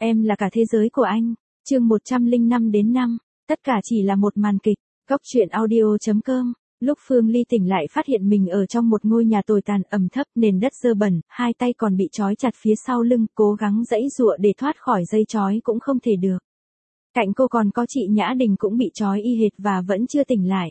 Em là cả thế giới của anh. Chương 105 đến 5. Tất cả chỉ là một màn kịch. Góc truyện audio.com. Lúc Phương Ly tỉnh lại phát hiện mình ở trong một ngôi nhà tồi tàn ẩm thấp, nền đất dơ bẩn, hai tay còn bị trói chặt phía sau lưng, cố gắng giãy giụa để thoát khỏi dây trói cũng không thể được. Cạnh cô còn có chị Nhã Đình cũng bị trói y hệt và vẫn chưa tỉnh lại.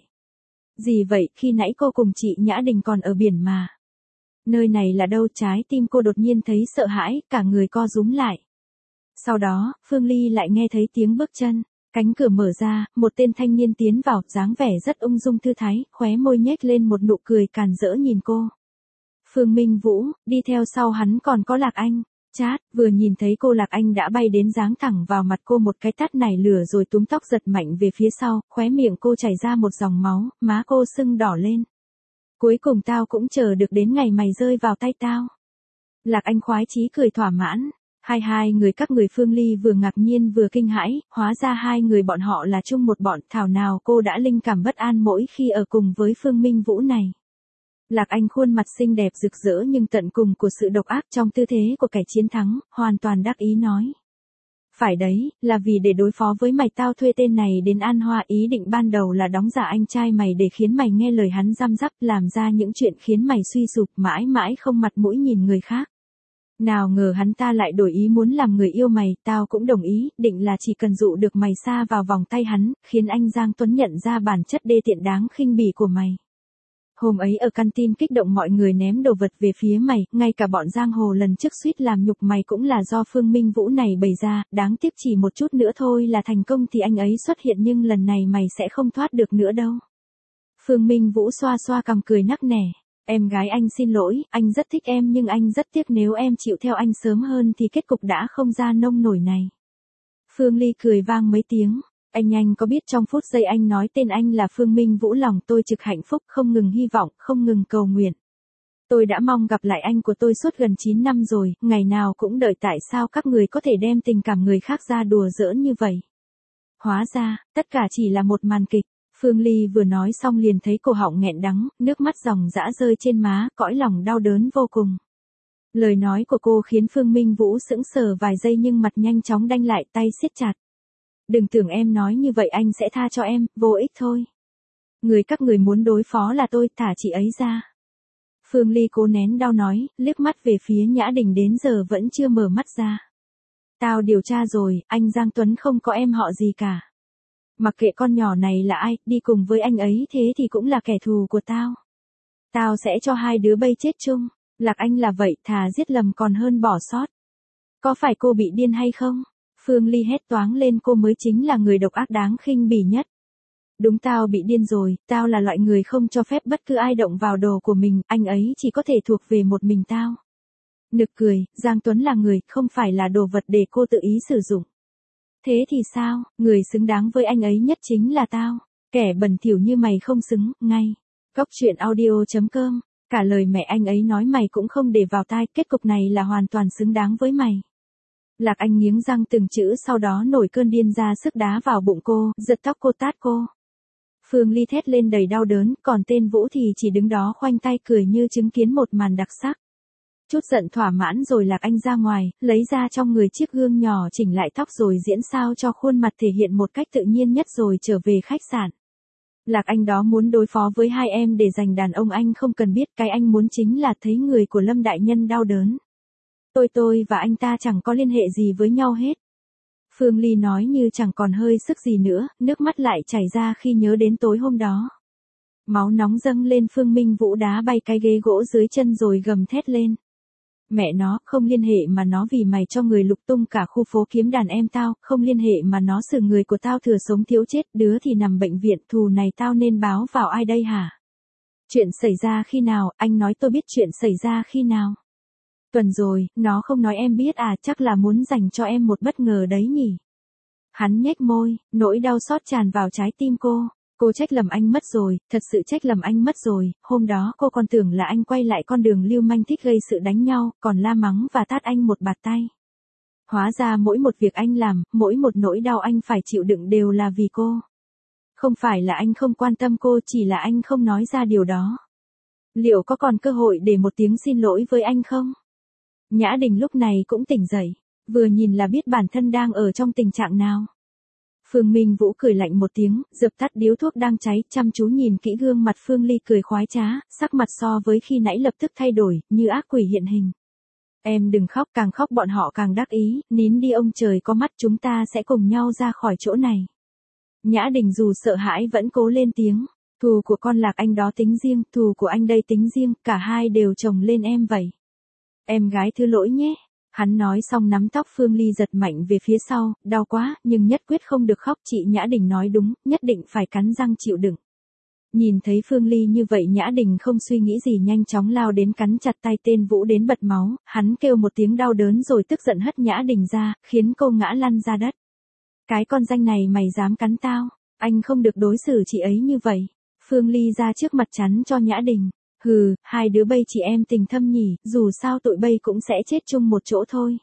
Gì vậy, khi nãy cô cùng chị Nhã Đình còn ở biển mà. Nơi này là đâu? Trái tim cô đột nhiên thấy sợ hãi, cả người co rúm lại. Sau đó, Phương Ly lại nghe thấy tiếng bước chân. Cánh cửa mở ra, một tên thanh niên tiến vào, dáng vẻ rất ung dung thư thái, khóe môi nhếch lên một nụ cười càn rỡ nhìn cô. Phương Minh Vũ, đi theo sau hắn còn có Lạc Anh. Chát, vừa nhìn thấy cô Lạc Anh đã bay đến giáng thẳng vào mặt cô một cái tát nảy lửa rồi túm tóc giật mạnh về phía sau, khóe miệng cô chảy ra một dòng máu, má cô sưng đỏ lên. Cuối cùng tao cũng chờ được đến ngày mày rơi vào tay tao. Lạc Anh khoái chí cười thỏa mãn. Hai người các người Phương Ly vừa ngạc nhiên vừa kinh hãi, hóa ra hai người bọn họ là chung một bọn, thảo nào cô đã linh cảm bất an mỗi khi ở cùng với Phương Minh Vũ này. Lạc Anh khuôn mặt xinh đẹp rực rỡ nhưng tận cùng của sự độc ác trong tư thế của kẻ chiến thắng, hoàn toàn đắc ý nói. Phải đấy, là vì để đối phó với mày tao thuê tên này đến An Hoa, ý định ban đầu là đóng giả anh trai mày để khiến mày nghe lời hắn răm rắp, làm ra những chuyện khiến mày suy sụp mãi mãi không mặt mũi nhìn người khác. Nào ngờ hắn ta lại đổi ý muốn làm người yêu mày, tao cũng đồng ý, định là chỉ cần dụ được mày sa vào vòng tay hắn, khiến anh Giang Tuấn nhận ra bản chất đê tiện đáng khinh bỉ của mày. Hôm ấy ở canteen kích động mọi người ném đồ vật về phía mày, ngay cả bọn giang hồ lần trước suýt làm nhục mày cũng là do Phương Minh Vũ này bày ra, đáng tiếc chỉ một chút nữa thôi là thành công thì anh ấy xuất hiện nhưng lần này mày sẽ không thoát được nữa đâu. Phương Minh Vũ xoa xoa cằm cười nắc nẻ. Em gái anh xin lỗi, anh rất thích em nhưng anh rất tiếc nếu em chịu theo anh sớm hơn thì kết cục đã không ra nông nổi này. Phương Ly cười vang mấy tiếng. Anh có biết trong phút giây anh nói tên anh là Phương Minh Vũ lòng tôi trực hạnh phúc, không ngừng hy vọng, không ngừng cầu nguyện. Tôi đã mong gặp lại anh của tôi suốt gần 9 năm rồi, ngày nào cũng đợi tại sao các người có thể đem tình cảm người khác ra đùa giỡn như vậy. Hóa ra, tất cả chỉ là một màn kịch. Phương Ly vừa nói xong liền thấy cổ họng nghẹn đắng, nước mắt ròng rã rơi trên má, cõi lòng đau đớn vô cùng. Lời nói của cô khiến Phương Minh Vũ sững sờ vài giây nhưng mặt nhanh chóng đanh lại, tay siết chặt. Đừng tưởng em nói như vậy anh sẽ tha cho em, vô ích thôi. Các người muốn đối phó là tôi, thả chị ấy ra. Phương Ly cố nén đau nói, liếc mắt về phía Nhã Đình đến giờ vẫn chưa mở mắt ra. Tao điều tra rồi, anh Giang Tuấn không có em họ gì cả. Mặc kệ con nhỏ này là ai, đi cùng với anh ấy thế thì cũng là kẻ thù của tao. Tao sẽ cho hai đứa bay chết chung. Lạc Anh là vậy, thà giết lầm còn hơn bỏ sót. Có phải cô bị điên hay không? Phương Ly hét toáng lên, cô mới chính là người độc ác đáng khinh bỉ nhất. Đúng, tao bị điên rồi, tao là loại người không cho phép bất cứ ai động vào đồ của mình, anh ấy chỉ có thể thuộc về một mình tao. Nực cười, Giang Tuấn là người, không phải là đồ vật để cô tự ý sử dụng. Thế thì sao, người xứng đáng với anh ấy nhất chính là tao. Kẻ bẩn thỉu như mày không xứng, ngay. Góc truyện audio.com. Cả lời mẹ anh ấy nói mày cũng không để vào tai, kết cục này là hoàn toàn xứng đáng với mày. Lạc Anh nghiến răng từng chữ sau đó nổi cơn điên ra sức đá vào bụng cô, giật tóc cô tát cô. Phương Ly thét lên đầy đau đớn, còn tên Vũ thì chỉ đứng đó khoanh tay cười như chứng kiến một màn đặc sắc. Chút giận thỏa mãn rồi Lạc Anh ra ngoài, lấy ra trong người chiếc gương nhỏ chỉnh lại tóc rồi diễn sao cho khuôn mặt thể hiện một cách tự nhiên nhất rồi trở về khách sạn. Lạc Anh đó muốn đối phó với hai em để giành đàn ông, anh không cần biết, cái anh muốn chính là thấy người của Lâm đại nhân đau đớn. Tôi và anh ta chẳng có liên hệ gì với nhau hết. Phương Ly nói như chẳng còn hơi sức gì nữa, nước mắt lại chảy ra khi nhớ đến tối hôm đó. Máu nóng dâng lên, Phương Minh Vũ đá bay cái ghế gỗ dưới chân rồi gầm thét lên. Mẹ nó, không liên hệ mà nó vì mày cho người lục tung cả khu phố kiếm đàn em tao, không liên hệ mà nó xử người của tao thừa sống thiếu chết, đứa thì nằm bệnh viện, thù này tao nên báo vào ai đây hả? Chuyện xảy ra khi nào, anh nói tôi biết chuyện xảy ra khi nào? Tuần rồi, nó không nói em biết à, chắc là muốn dành cho em một bất ngờ đấy nhỉ? Hắn nhếch môi, nỗi đau xót tràn vào trái tim cô. Cô trách lầm anh mất rồi, thật sự trách lầm anh mất rồi, hôm đó cô còn tưởng là anh quay lại con đường lưu manh thích gây sự đánh nhau, còn la mắng và tát anh một bạt tay. Hóa ra mỗi một việc anh làm, mỗi một nỗi đau anh phải chịu đựng đều là vì cô. Không phải là anh không quan tâm cô, chỉ là anh không nói ra điều đó. Liệu có còn cơ hội để một tiếng xin lỗi với anh không? Nhã Đình lúc này cũng tỉnh dậy. vừa nhìn là biết bản thân đang ở trong tình trạng nào. Phương Minh Vũ cười lạnh một tiếng, dập tắt điếu thuốc đang cháy, chăm chú nhìn kỹ gương mặt Phương Ly cười khoái trá, sắc mặt so với khi nãy lập tức thay đổi, như ác quỷ hiện hình. Em đừng khóc, càng khóc bọn họ càng đắc ý, nín đi ông trời có mắt, chúng ta sẽ cùng nhau ra khỏi chỗ này. Nhã Đình dù sợ hãi vẫn cố lên tiếng, thù của con Lạc Anh đó tính riêng, thù của anh đây tính riêng, cả hai đều chồng lên em vậy. Em gái thứ lỗi nhé. Hắn nói xong nắm tóc Phương Ly giật mạnh về phía sau, đau quá, nhưng nhất quyết không được khóc, chị Nhã Đình nói đúng, nhất định phải cắn răng chịu đựng. Nhìn thấy Phương Ly như vậy Nhã Đình không suy nghĩ gì nhanh chóng lao đến cắn chặt tay tên Vũ đến bật máu, hắn kêu một tiếng đau đớn rồi tức giận hất Nhã Đình ra, khiến cô ngã lăn ra đất. Cái con danh này mày dám cắn tao, anh không được đối xử chị ấy như vậy. Phương Ly ra trước mặt chắn cho Nhã Đình. Hừ, hai đứa bây chị em tình thâm nhỉ, dù sao tụi bây cũng sẽ chết chung một chỗ thôi.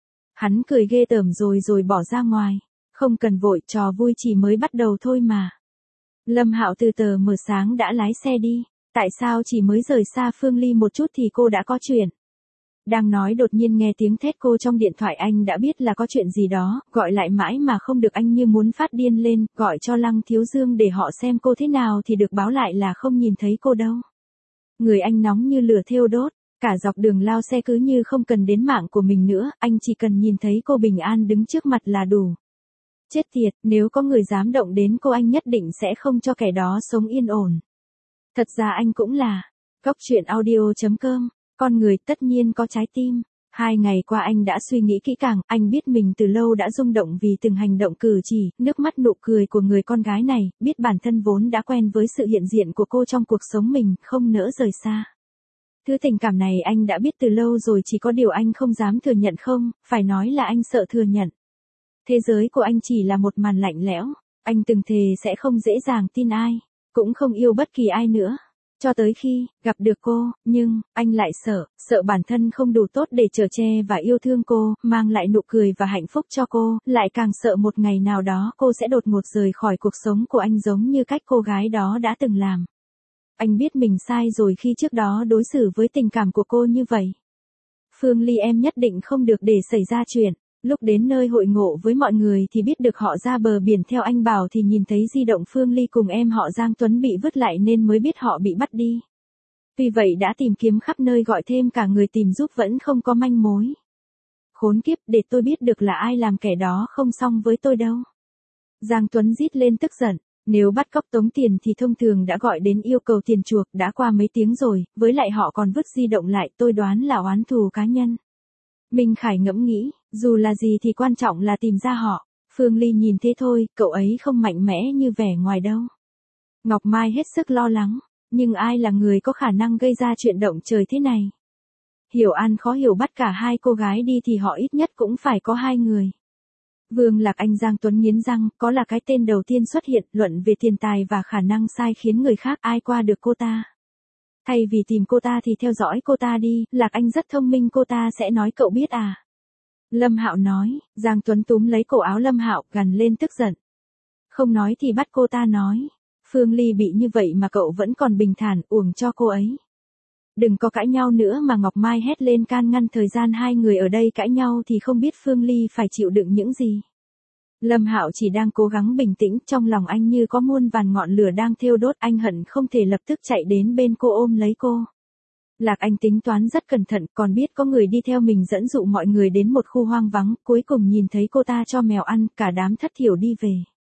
Hắn cười ghê tởm rồi bỏ ra ngoài. Không cần vội, trò vui chỉ mới bắt đầu thôi mà. Lâm Hạo từ tờ mờ sáng đã lái xe đi. Tại sao chỉ mới rời xa Phương Ly một chút thì cô đã có chuyện? Đang nói đột nhiên nghe tiếng thét cô trong điện thoại, anh đã biết là có chuyện gì đó, gọi lại mãi mà không được, anh như muốn phát điên lên, gọi cho Lăng Thiếu Dương để họ xem cô thế nào thì được báo lại là không nhìn thấy cô đâu. Người anh nóng như lửa thiêu đốt, cả dọc đường lao xe cứ như không cần đến mạng của mình nữa, anh chỉ cần nhìn thấy cô bình an đứng trước mặt là đủ. Chết tiệt, nếu có người dám động đến cô anh nhất định sẽ không cho kẻ đó sống yên ổn. Thật ra anh cũng là Góc Chuyện Audio.com, con người tất nhiên có trái tim. 2 ngày qua anh đã suy nghĩ kỹ càng, anh biết mình từ lâu đã rung động vì từng hành động cử chỉ, nước mắt nụ cười của người con gái này, biết bản thân vốn đã quen với sự hiện diện của cô trong cuộc sống mình, không nỡ rời xa. Thứ tình cảm này anh đã biết từ lâu rồi, chỉ có điều anh không dám thừa nhận, không, phải nói là anh sợ thừa nhận. Thế giới của anh chỉ là một màn lạnh lẽo, anh từng thề sẽ không dễ dàng tin ai, cũng không yêu bất kỳ ai nữa. Cho tới khi gặp được cô, nhưng anh lại sợ bản thân không đủ tốt để chở che và yêu thương cô, mang lại nụ cười và hạnh phúc cho cô, lại càng sợ một ngày nào đó cô sẽ đột ngột rời khỏi cuộc sống của anh giống như cách cô gái đó đã từng làm. Anh biết mình sai rồi khi trước đó đối xử với tình cảm của cô như vậy. Phương Ly, em nhất định không được để xảy ra chuyện. Lúc đến nơi hội ngộ với mọi người thì biết được họ ra bờ biển theo anh bảo thì nhìn thấy di động Phương Ly cùng em họ Giang Tuấn bị vứt lại nên mới biết họ bị bắt đi. Tuy vậy đã tìm kiếm khắp nơi, gọi thêm cả người tìm giúp vẫn không có manh mối. Khốn kiếp, để tôi biết được là ai làm kẻ đó không xong với tôi đâu. Giang Tuấn rít lên tức giận. Nếu bắt cóc tống tiền thì thông thường đã gọi đến yêu cầu tiền chuộc, đã qua mấy tiếng rồi, với lại họ còn vứt di động lại, tôi đoán là oán thù cá nhân. Minh Khải ngẫm nghĩ, dù là gì thì quan trọng là tìm ra họ. Phương Ly nhìn thế thôi, cậu ấy không mạnh mẽ như vẻ ngoài đâu. Ngọc Mai hết sức lo lắng, nhưng ai là người có khả năng gây ra chuyện động trời thế này? Hiểu An khó hiểu bắt cả hai cô gái đi thì họ ít nhất cũng phải có 2 người. Vương Lạc Anh, Giang Tuấn nghiến răng, có là cái tên đầu tiên xuất hiện, luận về tiền tài và khả năng sai khiến người khác, ai qua được cô ta. Thay vì tìm cô ta thì theo dõi cô ta đi, Lạc Anh rất thông minh, cô ta sẽ nói cậu biết à. Lâm Hạo nói, Giang Tuấn túm lấy cổ áo Lâm Hạo, gằn lên tức giận. Không nói thì bắt cô ta nói. Phương Ly bị như vậy mà cậu vẫn còn bình thản, uổng cho cô ấy. Đừng có cãi nhau nữa mà, Ngọc Mai hét lên can ngăn, thời gian 2 người ở đây cãi nhau thì không biết Phương Ly phải chịu đựng những gì. Lâm Hạo chỉ đang cố gắng bình tĩnh, trong lòng anh như có muôn vàn ngọn lửa đang thiêu đốt, anh hận không thể lập tức chạy đến bên cô ôm lấy cô. Lạc Anh tính toán rất cẩn thận, còn biết có người đi theo mình dẫn dụ mọi người đến một khu hoang vắng, cuối cùng nhìn thấy cô ta cho mèo ăn, cả đám thất thiểu đi về.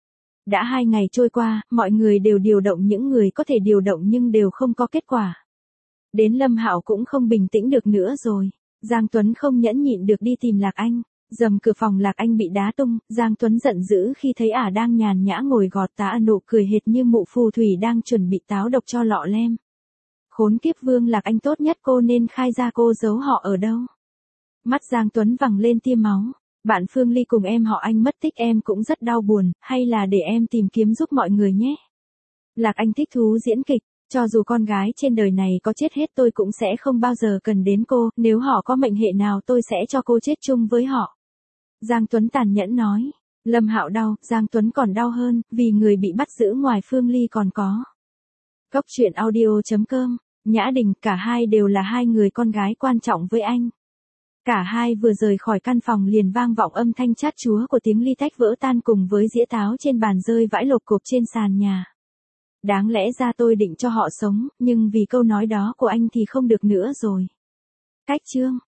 Đã 2 ngày trôi qua, mọi người đều điều động những người có thể điều động nhưng đều không có kết quả. Đến Lâm Hạo cũng không bình tĩnh được nữa rồi. Giang Tuấn không nhẫn nhịn được đi tìm Lạc Anh. Dầm cửa phòng Lạc Anh bị đá tung, Giang Tuấn giận dữ khi thấy ả đang nhàn nhã ngồi gọt tá, nụ cười hệt như mụ phù thủy đang chuẩn bị táo độc cho lọ lem. Khốn kiếp, Vương Lạc Anh tốt nhất cô nên khai ra cô giấu họ ở đâu. Mắt Giang Tuấn vằng lên tia máu. Bạn Phương Ly cùng em họ anh mất tích, em cũng rất đau buồn, hay là để em tìm kiếm giúp mọi người nhé. Lạc Anh thích thú diễn kịch. Cho dù con gái trên đời này có chết hết tôi cũng sẽ không bao giờ cần đến cô, nếu họ có mệnh hệ nào tôi sẽ cho cô chết chung với họ. Giang Tuấn tàn nhẫn nói. Lâm Hạo đau, Giang Tuấn còn đau hơn, vì người bị bắt giữ ngoài Phương Ly còn có. Góc Chuyện Audio.com, Nhã Đình, cả hai đều là 2 người con gái quan trọng với anh. Cả hai vừa rời khỏi căn phòng liền vang vọng âm thanh chát chúa của tiếng ly tách vỡ tan cùng với dĩa táo trên bàn rơi vãi lộp cộp trên sàn nhà. Đáng lẽ ra tôi định cho họ sống, nhưng vì câu nói đó của anh thì không được nữa rồi. Cách chương